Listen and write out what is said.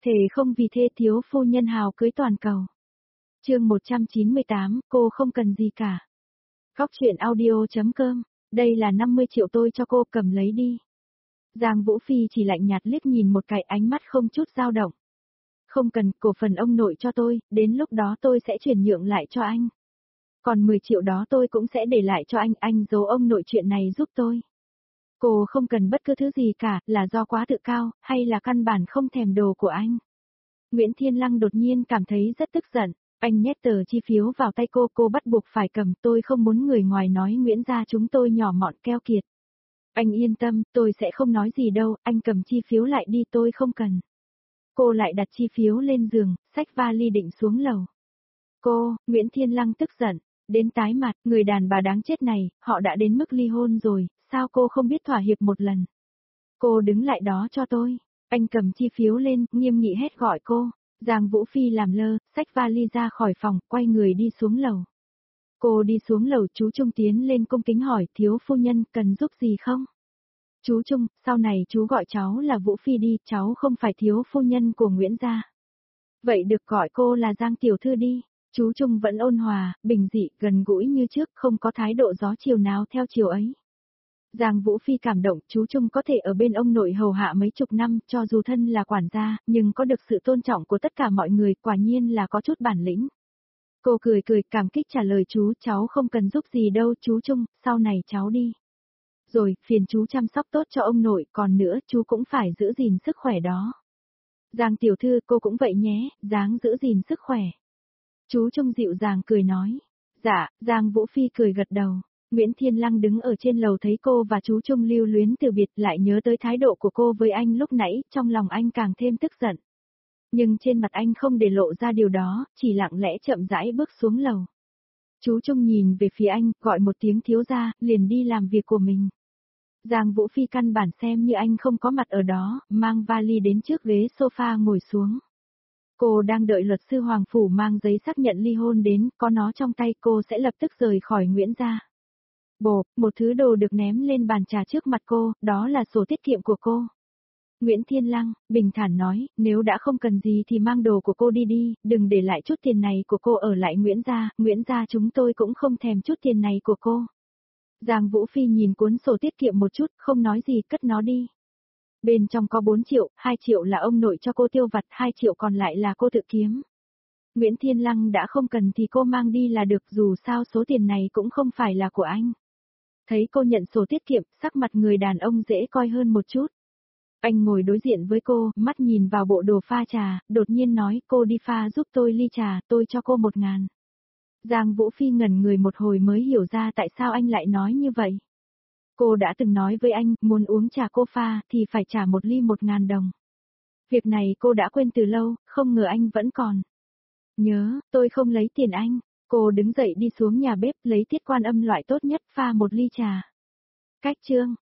Thề không vì thê thiếu phu nhân hào cưới toàn cầu. Chương 198, cô không cần gì cả. Góc truyện audio.com, đây là 50 triệu tôi cho cô, cầm lấy đi. Giang Vũ Phi chỉ lạnh nhạt liếc nhìn một cái, ánh mắt không chút dao động. Không cần, cổ phần ông nội cho tôi, đến lúc đó tôi sẽ chuyển nhượng lại cho anh. Còn 10 triệu đó tôi cũng sẽ để lại cho anh giấu ông nội chuyện này giúp tôi. Cô không cần bất cứ thứ gì cả, là do quá tự cao, hay là căn bản không thèm đồ của anh. Nguyễn Thiên Lăng đột nhiên cảm thấy rất tức giận, anh nhét tờ chi phiếu vào tay cô bắt buộc phải cầm, tôi không muốn người ngoài nói Nguyễn gia chúng tôi nhỏ mọn keo kiệt. Anh yên tâm, tôi sẽ không nói gì đâu, anh cầm chi phiếu lại đi, tôi không cần. Cô lại đặt chi phiếu lên giường, xách vali định xuống lầu. Nguyễn Thiên Lăng tức giận, đến tái mặt, người đàn bà đáng chết này, họ đã đến mức ly hôn rồi, sao cô không biết thỏa hiệp một lần. Cô đứng lại đó cho tôi. Anh cầm chi phiếu lên, nghiêm nghị hét gọi cô. Giang Vũ Phi làm lơ, xách vali ra khỏi phòng, quay người đi xuống lầu. Cô đi xuống lầu, chú Trung tiến lên cung kính hỏi, thiếu phu nhân, cần giúp gì không? Chú Trung, sau này chú gọi cháu là Vũ Phi đi, cháu không phải thiếu phu nhân của Nguyễn gia. Vậy được gọi cô là Giang tiểu thư đi. Chú Trung vẫn ôn hòa, bình dị, gần gũi như trước, không có thái độ gió chiều nào theo chiều ấy. Giang Vũ Phi cảm động, chú Trung có thể ở bên ông nội hầu hạ mấy chục năm, cho dù thân là quản gia, nhưng có được sự tôn trọng của tất cả mọi người, quả nhiên là có chút bản lĩnh. Cô cười cảm kích trả lời chú, cháu không cần giúp gì đâu chú Trung, sau này cháu đi. Rồi, phiền chú chăm sóc tốt cho ông nội, còn nữa, chú cũng phải giữ gìn sức khỏe đó. Giang tiểu thư, cô cũng vậy nhé, dáng giữ gìn sức khỏe. Chú Trung dịu dàng cười nói. Dạ, Giang Vũ Phi cười gật đầu. Nguyễn Thiên Lăng đứng ở trên lầu thấy cô và chú Trung lưu luyến từ biệt, lại nhớ tới thái độ của cô với anh lúc nãy, trong lòng anh càng thêm tức giận. Nhưng trên mặt anh không để lộ ra điều đó, chỉ lặng lẽ chậm rãi bước xuống lầu. Chú Trung nhìn về phía anh, gọi một tiếng thiếu gia, liền đi làm việc của mình. Giang Vũ Phi căn bản xem như anh không có mặt ở đó, mang vali đến trước ghế sofa ngồi xuống. Cô đang đợi luật sư Hoàng Phủ mang giấy xác nhận ly hôn đến, có nó trong tay cô sẽ lập tức rời khỏi Nguyễn gia. Một thứ đồ được ném lên bàn trà trước mặt cô, đó là sổ tiết kiệm của cô. Nguyễn Thiên Lăng, bình thản nói, nếu đã không cần gì thì mang đồ của cô đi, đừng để lại chút tiền này của cô ở lại Nguyễn gia chúng tôi cũng không thèm chút tiền này của cô. Giang Vũ Phi nhìn cuốn sổ tiết kiệm một chút, không nói gì, cất nó đi. Bên trong có 4 triệu, 2 triệu là ông nội cho cô tiêu vặt, 2 triệu còn lại là cô tự kiếm. Nguyễn Thiên Lăng đã không cần thì cô mang đi là được, dù sao số tiền này cũng không phải là của anh. Thấy cô nhận sổ tiết kiệm, sắc mặt người đàn ông dễ coi hơn một chút. Anh ngồi đối diện với cô, mắt nhìn vào bộ đồ pha trà, đột nhiên nói, cô đi pha giúp tôi ly trà, tôi cho cô 1.000. Giang Vũ Phi ngẩn người một hồi mới hiểu ra tại sao anh lại nói như vậy. Cô đã từng nói với anh, muốn uống trà cô pha, thì phải trả một ly 1.000 đồng. Việc này cô đã quên từ lâu, không ngờ anh vẫn còn. Nhớ, tôi không lấy tiền anh. Cô đứng dậy đi xuống nhà bếp, lấy tiết quan âm loại tốt nhất, pha một ly trà. Cách chương.